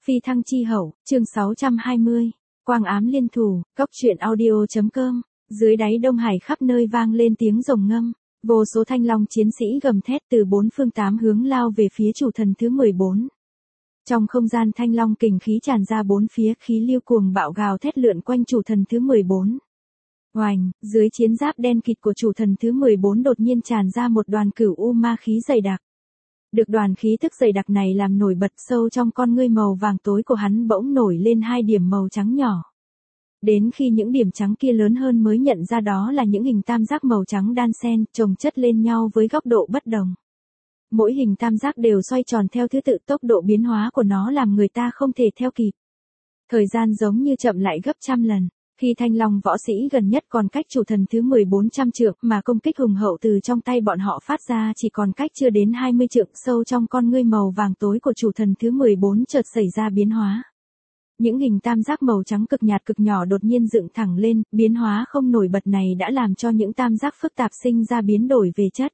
Phi thăng chi hậu, chương 620, quang ám liên thủ, cốc truyện audio.com, dưới đáy Đông Hải khắp nơi vang lên tiếng rồng ngâm, vô số thanh long chiến sĩ gầm thét từ bốn phương tám hướng lao về phía chủ thần thứ 14. Trong không gian thanh long kình khí tràn ra bốn phía, khí lưu cuồng bạo gào thét lượn quanh chủ thần thứ 14. Oành, dưới chiến giáp đen kịt của chủ thần thứ 14 đột nhiên tràn ra một đoàn cửu u ma khí dày đặc. Được đoàn khí tức dày đặc này làm nổi bật, sâu trong con ngươi màu vàng tối của hắn bỗng nổi lên hai điểm màu trắng nhỏ. Đến khi những điểm trắng kia lớn hơn mới nhận ra đó là những hình tam giác màu trắng đan xen, chồng chất lên nhau với góc độ bất đồng. Mỗi hình tam giác đều xoay tròn theo thứ tự, tốc độ biến hóa của nó làm người ta không thể theo kịp. Thời gian giống như chậm lại gấp trăm lần. Khi thanh long võ sĩ gần nhất còn cách chủ thần thứ 14 trăm trượng mà công kích hùng hậu từ trong tay bọn họ phát ra chỉ còn cách chưa đến 20 trượng, sâu trong con ngươi màu vàng tối của chủ thần thứ 14 chợt xảy ra biến hóa. Những hình tam giác màu trắng cực nhạt cực nhỏ đột nhiên dựng thẳng lên, biến hóa không nổi bật này đã làm cho những tam giác phức tạp sinh ra biến đổi về chất.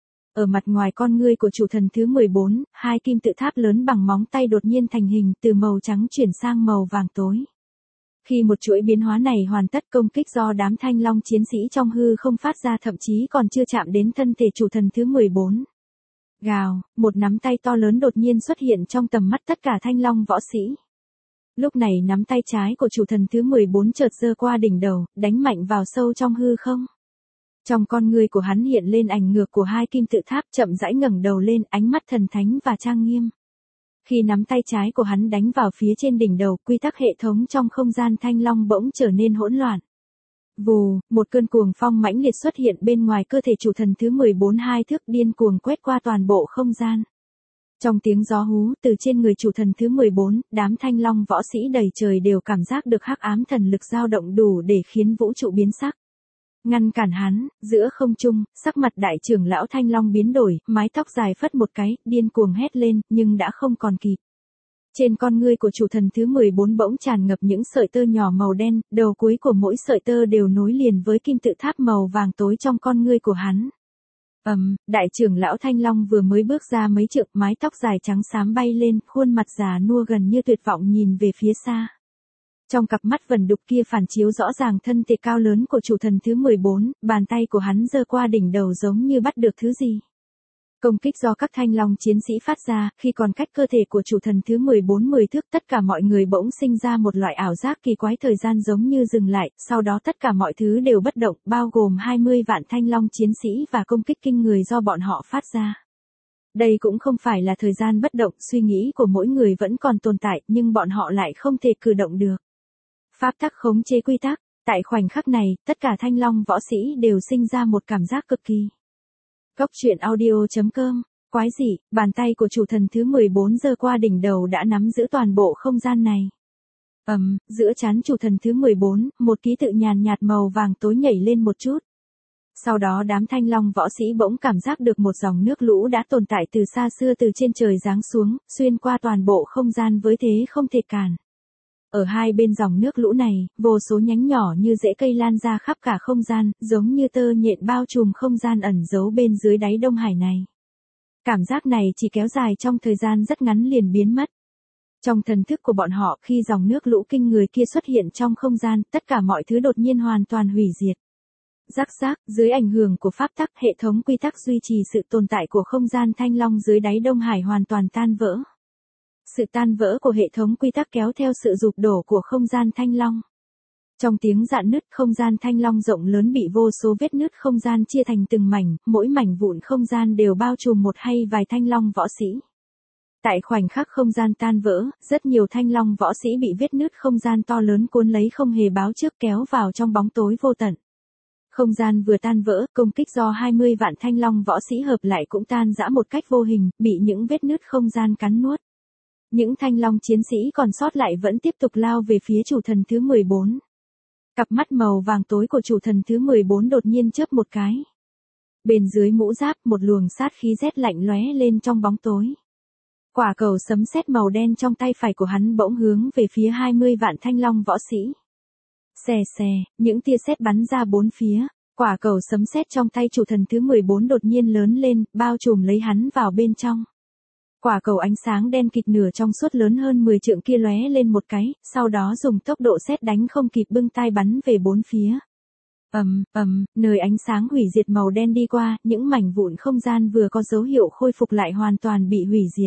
Ở mặt ngoài con ngươi của chủ thần thứ 14, hai kim tự tháp lớn bằng móng tay đột nhiên thành hình, từ màu trắng chuyển sang màu vàng tối. Khi một chuỗi biến hóa này hoàn tất, công kích do đám thanh long chiến sĩ trong hư không phát ra thậm chí còn chưa chạm đến thân thể chủ thần thứ 14. Gào, một nắm tay to lớn đột nhiên xuất hiện trong tầm mắt tất cả thanh long võ sĩ. Lúc này nắm tay trái của chủ thần thứ 14 chợt giơ qua đỉnh đầu, đánh mạnh vào sâu trong hư không. Trong con ngươi của hắn hiện lên ảnh ngược của hai kim tự tháp, chậm rãi ngẩng đầu lên, ánh mắt thần thánh và trang nghiêm. Khi nắm tay trái của hắn đánh vào phía trên đỉnh đầu, quy tắc hệ thống trong không gian thanh long bỗng trở nên hỗn loạn. Vù, một cơn cuồng phong mãnh liệt xuất hiện bên ngoài cơ thể chủ thần thứ 14, hai thước điên cuồng quét qua toàn bộ không gian. Trong tiếng gió hú từ trên người chủ thần thứ 14, đám thanh long võ sĩ đầy trời đều cảm giác được hắc ám thần lực dao động đủ để khiến vũ trụ biến sắc. Ngăn cản hắn, giữa không trung, sắc mặt đại trưởng lão thanh long biến đổi, mái tóc dài phất một cái, điên cuồng hét lên, nhưng đã không còn kịp. Trên con ngươi của chủ thần thứ 14 bỗng tràn ngập những sợi tơ nhỏ màu đen, đầu cuối của mỗi sợi tơ đều nối liền với kim tự tháp màu vàng tối trong con ngươi của hắn. Đại trưởng lão thanh long vừa mới bước ra mấy trượng, mái tóc dài trắng xám bay lên, khuôn mặt già nua gần như tuyệt vọng nhìn về phía xa. Trong cặp mắt vẩn đục kia phản chiếu rõ ràng thân thể cao lớn của chủ thần thứ 14, bàn tay của hắn giơ qua đỉnh đầu giống như bắt được thứ gì. Công kích do các thanh long chiến sĩ phát ra, khi còn cách cơ thể của chủ thần thứ 14 10 thước, tất cả mọi người bỗng sinh ra một loại ảo giác kỳ quái, thời gian giống như dừng lại, sau đó tất cả mọi thứ đều bất động, bao gồm 20 vạn thanh long chiến sĩ và công kích kinh người do bọn họ phát ra. Đây cũng không phải là thời gian bất động, suy nghĩ của mỗi người vẫn còn tồn tại, nhưng bọn họ lại không thể cử động được. Pháp tắc khống chế quy tắc, tại khoảnh khắc này, tất cả thanh long võ sĩ đều sinh ra một cảm giác cực kỳ. Cốc truyện audio.com, quái dị, bàn tay của chủ thần thứ 14 giơ qua đỉnh đầu đã nắm giữ toàn bộ không gian này. Giữa trán chủ thần thứ 14, một ký tự nhàn nhạt màu vàng tối nhảy lên một chút. Sau đó đám thanh long võ sĩ bỗng cảm giác được một dòng nước lũ đã tồn tại từ xa xưa từ trên trời giáng xuống, xuyên qua toàn bộ không gian với thế không thể cản. Ở hai bên dòng nước lũ này, vô số nhánh nhỏ như rễ cây lan ra khắp cả không gian, giống như tơ nhện bao trùm không gian ẩn giấu bên dưới đáy Đông Hải này. Cảm giác này chỉ kéo dài trong thời gian rất ngắn liền biến mất. Trong thần thức của bọn họ, khi dòng nước lũ kinh người kia xuất hiện trong không gian, tất cả mọi thứ đột nhiên hoàn toàn hủy diệt. Rắc rác, dưới ảnh hưởng của pháp tắc, hệ thống quy tắc duy trì sự tồn tại của không gian thanh long dưới đáy Đông Hải hoàn toàn tan vỡ. Sự tan vỡ của hệ thống quy tắc kéo theo sự rụp đổ của không gian thanh long. Trong tiếng rạn nứt, không gian thanh long rộng lớn bị vô số vết nứt không gian chia thành từng mảnh, mỗi mảnh vụn không gian đều bao trùm một hay vài thanh long võ sĩ. Tại khoảnh khắc không gian tan vỡ, rất nhiều thanh long võ sĩ bị vết nứt không gian to lớn cuốn lấy không hề báo trước, kéo vào trong bóng tối vô tận. Không gian vừa tan vỡ, công kích do 20 vạn thanh long võ sĩ hợp lại cũng tan rã một cách vô hình, bị những vết nứt không gian cắn nuốt. Những thanh long chiến sĩ còn sót lại vẫn tiếp tục lao về phía chủ thần thứ 14. Cặp mắt màu vàng tối của chủ thần thứ 14 đột nhiên chớp một cái. Bên dưới mũ giáp, một luồng sát khí rét lạnh lóe lên trong bóng tối. Quả cầu sấm sét màu đen trong tay phải của hắn bỗng hướng về phía 20 vạn thanh long võ sĩ. Xè xè, những tia sét bắn ra bốn phía, quả cầu sấm sét trong tay chủ thần thứ 14 đột nhiên lớn lên, bao trùm lấy hắn vào bên trong. Quả cầu ánh sáng đen kịt nửa trong suốt lớn hơn 10 trượng kia lóe lên một cái, sau đó dùng tốc độ sét đánh không kịp bưng tai bắn về bốn phía. Nơi ánh sáng hủy diệt màu đen đi qua, những mảnh vụn không gian vừa có dấu hiệu khôi phục lại hoàn toàn bị hủy diệt.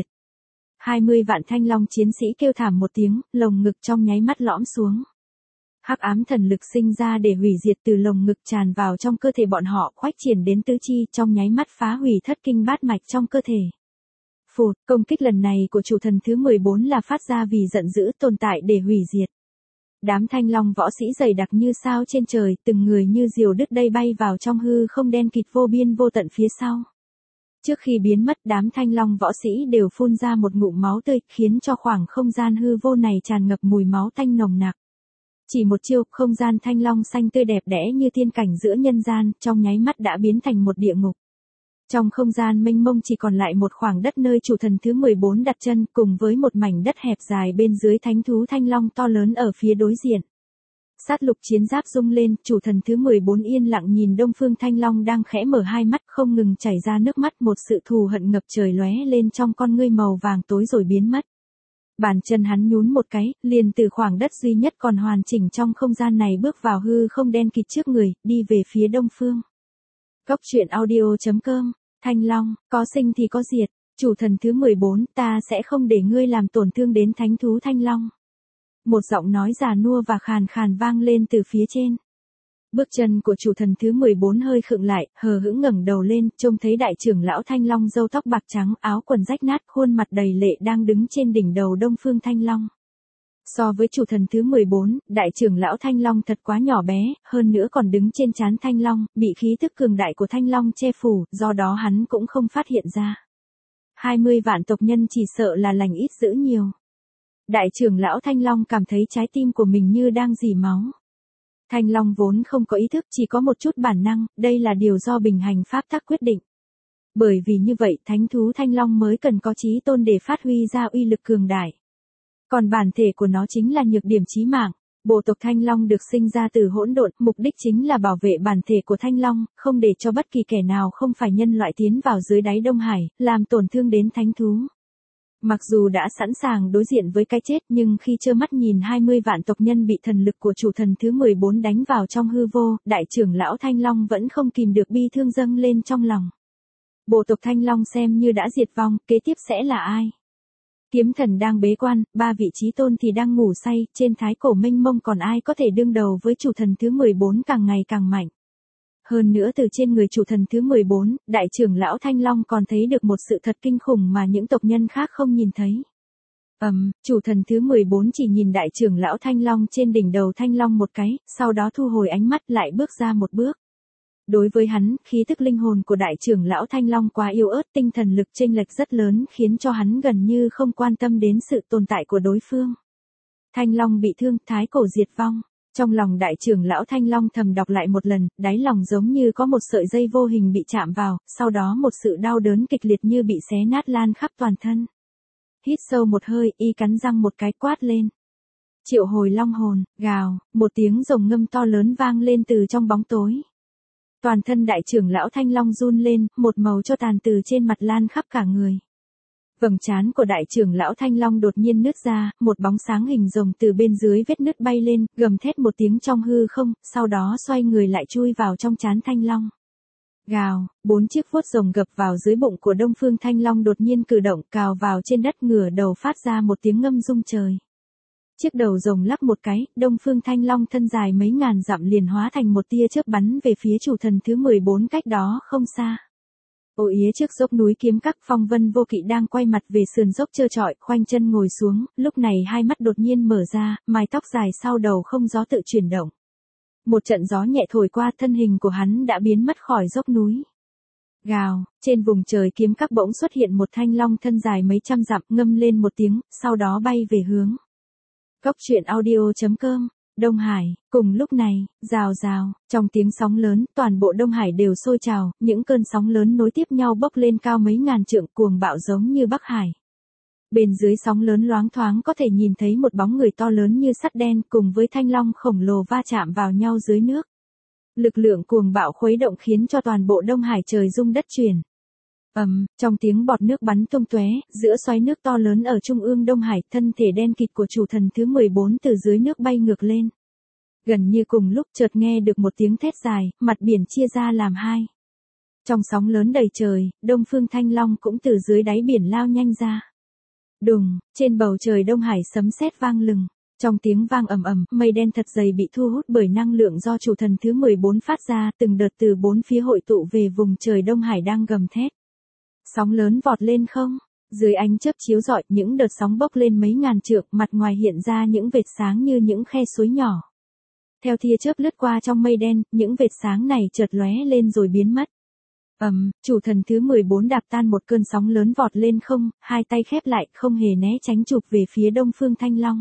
20 vạn thanh long chiến sĩ kêu thảm một tiếng, lồng ngực trong nháy mắt lõm xuống. Hắc ám thần lực sinh ra để hủy diệt từ lồng ngực tràn vào trong cơ thể bọn họ, khoách triển đến tứ chi, trong nháy mắt phá hủy thất kinh bát mạch trong cơ thể. Phụt, công kích lần này của chủ thần thứ 14 là phát ra vì giận dữ tồn tại để hủy diệt. Đám thanh long võ sĩ dày đặc như sao trên trời, từng người như diều đứt dây bay vào trong hư không đen kịt vô biên vô tận phía sau. Trước khi biến mất, đám thanh long võ sĩ đều phun ra một ngụm máu tươi, khiến cho khoảng không gian hư vô này tràn ngập mùi máu tanh nồng nặc. Chỉ một chiêu, không gian thanh long xanh tươi đẹp đẽ như tiên cảnh giữa nhân gian, trong nháy mắt đã biến thành một địa ngục. Trong không gian mênh mông chỉ còn lại một khoảng đất nơi chủ thần thứ 14 đặt chân, cùng với một mảnh đất hẹp dài bên dưới thánh thú thanh long to lớn ở phía đối diện. Sát lục chiến giáp rung lên, chủ thần thứ 14 yên lặng nhìn Đông Phương Thanh Long đang khẽ mở hai mắt không ngừng chảy ra nước mắt, một sự thù hận ngập trời lóe lên trong con ngươi màu vàng tối rồi biến mất. Bàn chân hắn nhún một cái, liền từ khoảng đất duy nhất còn hoàn chỉnh trong không gian này bước vào hư không đen kịt trước người, đi về phía đông phương. Góc truyện audio.com, Thanh Long, có sinh thì có diệt, chủ thần thứ 14, ta sẽ không để ngươi làm tổn thương đến thánh thú Thanh Long. Một giọng nói già nua và khàn khàn vang lên từ phía trên. Bước chân của chủ thần thứ 14 hơi khựng lại, hờ hững ngẩng đầu lên, trông thấy đại trưởng lão Thanh Long râu tóc bạc trắng, áo quần rách nát, khuôn mặt đầy lệ đang đứng trên đỉnh đầu Đông Phương Thanh Long. So với chủ thần thứ 14, đại trưởng lão Thanh Long thật quá nhỏ bé, hơn nữa còn đứng trên trán Thanh Long, bị khí tức cường đại của Thanh Long che phủ, do đó hắn cũng không phát hiện ra. 20 vạn tộc nhân chỉ sợ là lành ít dữ nhiều. Đại trưởng lão Thanh Long cảm thấy trái tim của mình như đang rỉ máu. Thanh Long vốn không có ý thức, chỉ có một chút bản năng, đây là điều do bình hành pháp tắc quyết định. Bởi vì như vậy, thánh thú Thanh Long mới cần có chí tôn để phát huy ra uy lực cường đại. Còn bản thể của nó chính là nhược điểm chí mạng. Bộ tộc Thanh Long được sinh ra từ hỗn độn, mục đích chính là bảo vệ bản thể của Thanh Long, không để cho bất kỳ kẻ nào không phải nhân loại tiến vào dưới đáy Đông Hải, làm tổn thương đến thánh thú. Mặc dù đã sẵn sàng đối diện với cái chết, nhưng khi trơ mắt nhìn 20 vạn tộc nhân bị thần lực của chủ thần thứ 14 đánh vào trong hư vô, đại trưởng lão Thanh Long vẫn không kìm được bi thương dâng lên trong lòng. Bộ tộc Thanh Long xem như đã diệt vong, kế tiếp sẽ là ai? Kiếm thần đang bế quan, 3 vị chí tôn thì đang ngủ say, trên thái cổ mênh mông còn ai có thể đương đầu với chủ thần thứ 14 càng ngày càng mạnh. Hơn nữa từ trên người chủ thần thứ 14, đại trưởng lão Thanh Long còn thấy được một sự thật kinh khủng mà những tộc nhân khác không nhìn thấy. Chủ thần thứ 14 chỉ nhìn đại trưởng lão Thanh Long trên đỉnh đầu Thanh Long một cái, sau đó thu hồi ánh mắt lại bước ra một bước. Đối với hắn, khí tức linh hồn của đại trưởng lão Thanh Long quá yếu ớt, tinh thần lực chênh lệch rất lớn khiến cho hắn gần như không quan tâm đến sự tồn tại của đối phương. Thanh Long bị thương, thái cổ diệt vong. Trong lòng đại trưởng lão Thanh Long thầm đọc lại một lần, đáy lòng giống như có một sợi dây vô hình bị chạm vào, sau đó một sự đau đớn kịch liệt như bị xé nát lan khắp toàn thân. Hít sâu một hơi, y cắn răng một cái quát lên. Triệu hồi long hồn, gào, một tiếng rồng ngâm to lớn vang lên từ trong bóng tối. Toàn thân đại trưởng lão Thanh Long run lên, một màu cho tàn từ trên mặt lan khắp cả người. Vầng trán của đại trưởng lão Thanh Long đột nhiên nứt ra, một bóng sáng hình rồng từ bên dưới vết nứt bay lên, gầm thét một tiếng trong hư không, sau đó xoay người lại chui vào trong trán Thanh Long. Gào, 4 chiếc vuốt rồng gập vào dưới bụng của Đông Phương Thanh Long đột nhiên cử động, cào vào trên đất, ngửa đầu phát ra một tiếng ngâm rung trời. Chiếc đầu rồng lắc một cái, Đông Phương Thanh Long thân dài mấy ngàn dặm liền hóa thành một tia chớp bắn về phía chủ thần thứ 14 cách đó không xa. Ô yế trước dốc núi kiếm các, Phong Vân Vô Kỵ đang quay mặt về sườn dốc trơ trọi, khoanh chân ngồi xuống, lúc này hai mắt đột nhiên mở ra, mái tóc dài sau đầu không gió tự chuyển động. Một trận gió nhẹ thổi qua, thân hình của hắn đã biến mất khỏi dốc núi. Gào, trên vùng trời kiếm các bỗng xuất hiện một thanh long thân dài mấy trăm dặm, ngâm lên một tiếng, sau đó bay về hướng. Góc truyện audio.com, Đông Hải, cùng lúc này, rào rào, trong tiếng sóng lớn, toàn bộ Đông Hải đều sôi trào, những cơn sóng lớn nối tiếp nhau bốc lên cao mấy ngàn trượng, cuồng bạo giống như Bắc Hải. Bên dưới sóng lớn loáng thoáng có thể nhìn thấy một bóng người to lớn như sắt đen cùng với thanh long khổng lồ va chạm vào nhau dưới nước. Lực lượng cuồng bạo khuấy động khiến cho toàn bộ Đông Hải trời rung đất chuyển. Trong tiếng bọt nước bắn tung tóe, giữa xoáy nước to lớn ở trung ương Đông Hải, thân thể đen kịt của chủ thần thứ 14 từ dưới nước bay ngược lên. Gần như cùng lúc chợt nghe được một tiếng thét dài, mặt biển chia ra làm hai. Trong sóng lớn đầy trời, Đông Phương Thanh Long cũng từ dưới đáy biển lao nhanh ra. Đùng, trên bầu trời Đông Hải sấm sét vang lừng. Trong tiếng vang ầm ầm, mây đen thật dày bị thu hút bởi năng lượng do chủ thần thứ 14 phát ra, từng đợt từ bốn phía hội tụ về vùng trời Đông Hải đang gầm thét. Sóng lớn vọt lên không, dưới ánh chớp chiếu rọi, những đợt sóng bốc lên mấy ngàn trượng, mặt ngoài hiện ra những vệt sáng như những khe suối nhỏ. Theo tia chớp lướt qua trong mây đen, những vệt sáng này chợt lóe lên rồi biến mất. Chủ thần thứ 14 đạp tan một cơn sóng lớn vọt lên không, hai tay khép lại, không hề né tránh chụp về phía Đông Phương Thanh Long.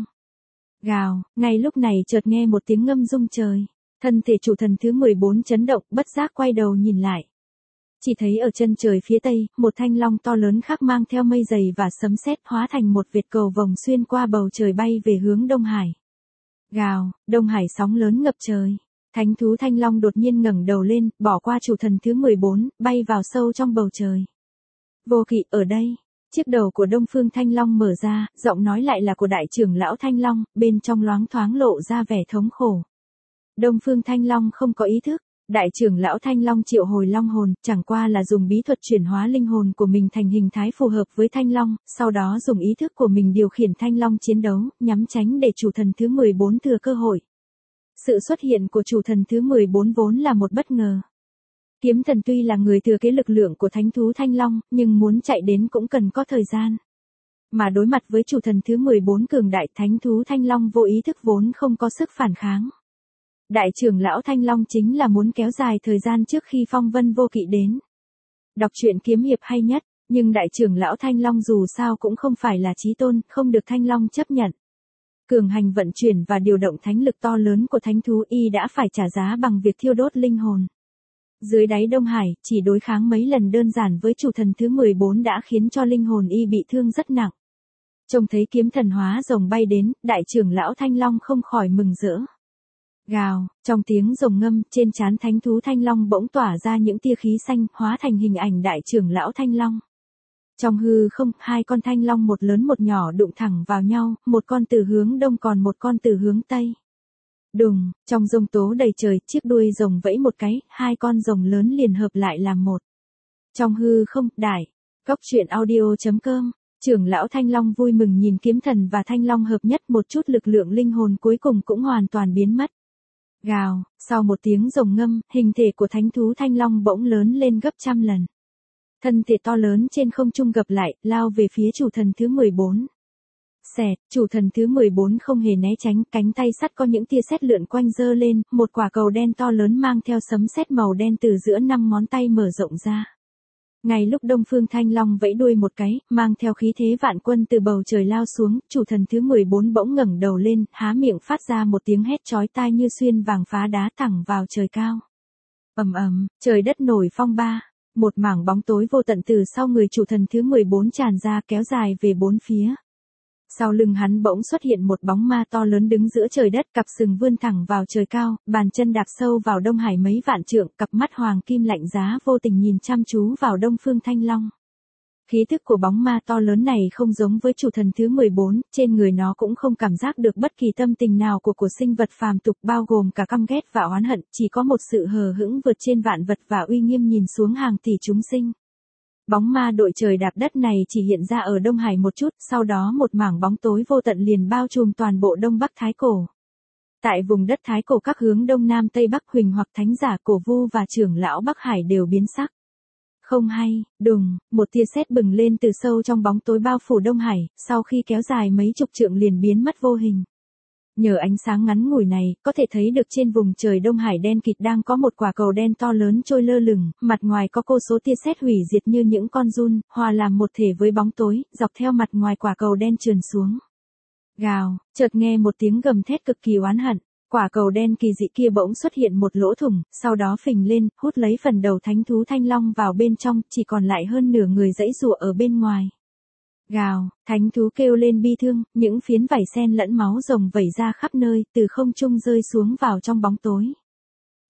Gào, ngay lúc này chợt nghe một tiếng ngâm rung trời. Thân thể chủ thần thứ 14 chấn động, bất giác quay đầu nhìn lại. Chỉ thấy ở chân trời phía tây, một thanh long to lớn khác mang theo mây dày và sấm sét hóa thành một vệt cầu vồng xuyên qua bầu trời bay về hướng Đông Hải. Gào, Đông Hải sóng lớn ngập trời. Thánh thú thanh long đột nhiên ngẩng đầu lên, bỏ qua chủ thần thứ 14, bay vào sâu trong bầu trời. Vô Kỵ ở đây. Chiếc đầu của Đông Phương Thanh Long mở ra, giọng nói lại là của đại trưởng lão Thanh Long, bên trong loáng thoáng lộ ra vẻ thống khổ. Đông Phương Thanh Long không có ý thức. Đại trưởng lão Thanh Long triệu hồi long hồn, chẳng qua là dùng bí thuật chuyển hóa linh hồn của mình thành hình thái phù hợp với Thanh Long, sau đó dùng ý thức của mình điều khiển Thanh Long chiến đấu, nhắm tránh để chủ thần thứ 14 thừa cơ hội. Sự xuất hiện của chủ thần thứ 14 vốn là một bất ngờ. Kiếm thần tuy là người thừa kế lực lượng của thánh thú Thanh Long, nhưng muốn chạy đến cũng cần có thời gian. Mà đối mặt với chủ thần thứ 14 cường đại, thánh thú Thanh Long vô ý thức vốn không có sức phản kháng. Đại trưởng lão Thanh Long chính là muốn kéo dài thời gian trước khi phong vân vô kỵ đến. Đọc truyện kiếm hiệp hay nhất, nhưng đại trưởng lão Thanh Long dù sao cũng không phải là chí tôn, không được Thanh Long chấp nhận. Cường hành vận chuyển và điều động thánh lực to lớn của thánh thú y đã phải trả giá bằng việc thiêu đốt linh hồn. Dưới đáy Đông Hải, chỉ đối kháng mấy lần đơn giản với chủ thần thứ 14 đã khiến cho linh hồn y bị thương rất nặng. Trông thấy kiếm thần hóa rồng bay đến, đại trưởng lão Thanh Long không khỏi mừng rỡ. Gào, trong tiếng rồng ngâm, trên trán thánh thú Thanh Long bỗng tỏa ra những tia khí xanh, hóa thành hình ảnh đại trưởng lão Thanh Long. Trong hư không, hai con thanh long một lớn một nhỏ đụng thẳng vào nhau, một con từ hướng đông còn một con từ hướng tây. Đùng, trong giông tố đầy trời, chiếc đuôi rồng vẫy một cái, hai con rồng lớn liền hợp lại làm một. Trong hư không, đại, góc truyện audio.com, trưởng lão Thanh Long vui mừng nhìn kiếm thần và Thanh Long hợp nhất, một chút lực lượng linh hồn cuối cùng cũng hoàn toàn biến mất. Gào, sau một tiếng rồng ngâm, hình thể của thánh thú Thanh Long bỗng lớn lên gấp trăm lần. Thân thể to lớn trên không trung gập lại, lao về phía chủ thần thứ 14. Xẹt, chủ thần thứ 14 không hề né tránh, cánh tay sắt có những tia sét lượn quanh giơ lên, một quả cầu đen to lớn mang theo sấm sét màu đen từ giữa 5 ngón tay mở rộng ra. Ngay lúc Đông Phương Thanh Long vẫy đuôi một cái, mang theo khí thế vạn quân từ bầu trời lao xuống, chủ thần thứ 14 bỗng ngẩng đầu lên, há miệng phát ra một tiếng hét chói tai như xuyên vàng phá đá thẳng vào trời cao. Trời đất nổi phong ba. Một mảng bóng tối vô tận từ sau người chủ thần thứ 14 tràn ra kéo dài về bốn phía. Sau lưng hắn bỗng xuất hiện một bóng ma to lớn đứng giữa trời đất, cặp sừng vươn thẳng vào trời cao, bàn chân đạp sâu vào Đông Hải mấy vạn trượng, cặp mắt hoàng kim lạnh giá vô tình nhìn chăm chú vào Đông Phương Thanh Long. Khí thức của bóng ma to lớn này không giống với chủ thần thứ 14, trên người nó cũng không cảm giác được bất kỳ tâm tình nào của sinh vật phàm tục, bao gồm cả căm ghét và oán hận, chỉ có một sự hờ hững vượt trên vạn vật và uy nghiêm nhìn xuống hàng tỷ chúng sinh. Bóng ma đội trời đạp đất này chỉ hiện ra ở Đông Hải một chút, sau đó một mảng bóng tối vô tận liền bao trùm toàn bộ Đông Bắc Thái Cổ. Tại vùng đất Thái Cổ các hướng Đông Nam Tây Bắc, Huỳnh hoặc Thánh giả Cổ Vu và trưởng lão Bắc Hải đều biến sắc. Không hay, đùng, một tia sét bừng lên từ sâu trong bóng tối bao phủ Đông Hải, sau khi kéo dài mấy chục trượng liền biến mất vô hình. Nhờ ánh sáng ngắn ngủi này, có thể thấy được trên vùng trời Đông Hải đen kịt đang có một quả cầu đen to lớn trôi lơ lửng, mặt ngoài có vô số tia sét hủy diệt như những con giun, hòa làm một thể với bóng tối, dọc theo mặt ngoài quả cầu đen trườn xuống. Gào, chợt nghe một tiếng gầm thét cực kỳ oán hận. Quả cầu đen kỳ dị kia bỗng xuất hiện một lỗ thủng, sau đó phình lên, hút lấy phần đầu thánh thú Thanh Long vào bên trong, chỉ còn lại hơn nửa người giãy giụa ở bên ngoài. Gào, thánh thú kêu lên bi thương, những phiến vảy sen lẫn máu rồng vẩy ra khắp nơi, từ không trung rơi xuống vào trong bóng tối.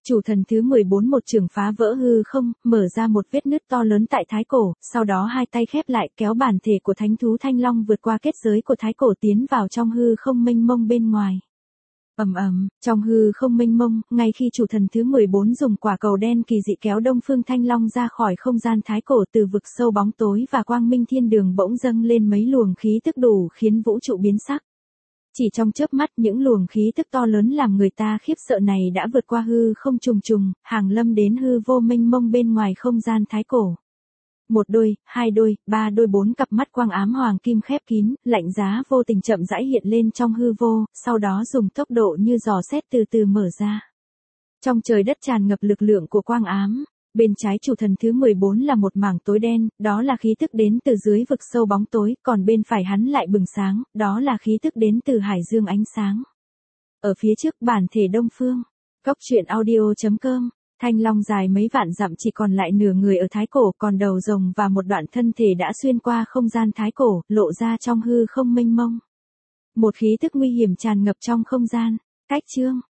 Chủ thần thứ 14 một chưởng phá vỡ hư không, mở ra một vết nứt to lớn tại thái cổ, sau đó hai tay khép lại kéo bản thể của thánh thú thanh long vượt qua kết giới của thái cổ tiến vào trong hư không mênh mông bên ngoài. Ầm ầm, trong hư không mênh mông, ngay khi chủ thần thứ 14 dùng quả cầu đen kỳ dị kéo Đông Phương Thanh Long ra khỏi không gian thái cổ, từ vực sâu bóng tối và quang minh thiên đường bỗng dâng lên mấy luồng khí tức đủ khiến vũ trụ biến sắc. Chỉ trong chớp mắt, những luồng khí tức to lớn làm người ta khiếp sợ này đã vượt qua hư không trùng trùng, hàng lâm đến hư vô mênh mông bên ngoài không gian thái cổ. Một đôi, hai đôi, ba đôi, bốn cặp mắt quang ám hoàng kim khép kín, lạnh giá vô tình chậm rãi hiện lên trong hư vô, sau đó dùng tốc độ như gió sét từ từ mở ra. Trong trời đất tràn ngập lực lượng của quang ám, bên trái chủ thần thứ 14 là một mảng tối đen, đó là khí tức đến từ dưới vực sâu bóng tối, còn bên phải hắn lại bừng sáng, đó là khí tức đến từ hải dương ánh sáng. Ở phía trước bản thể Đông Phương, Cốc truyện audio.com. Thanh long dài mấy vạn dặm chỉ còn lại nửa người ở thái cổ, còn đầu rồng và một đoạn thân thể đã xuyên qua không gian thái cổ, lộ ra trong hư không mênh mông. Một khí tức nguy hiểm tràn ngập trong không gian. Cách chương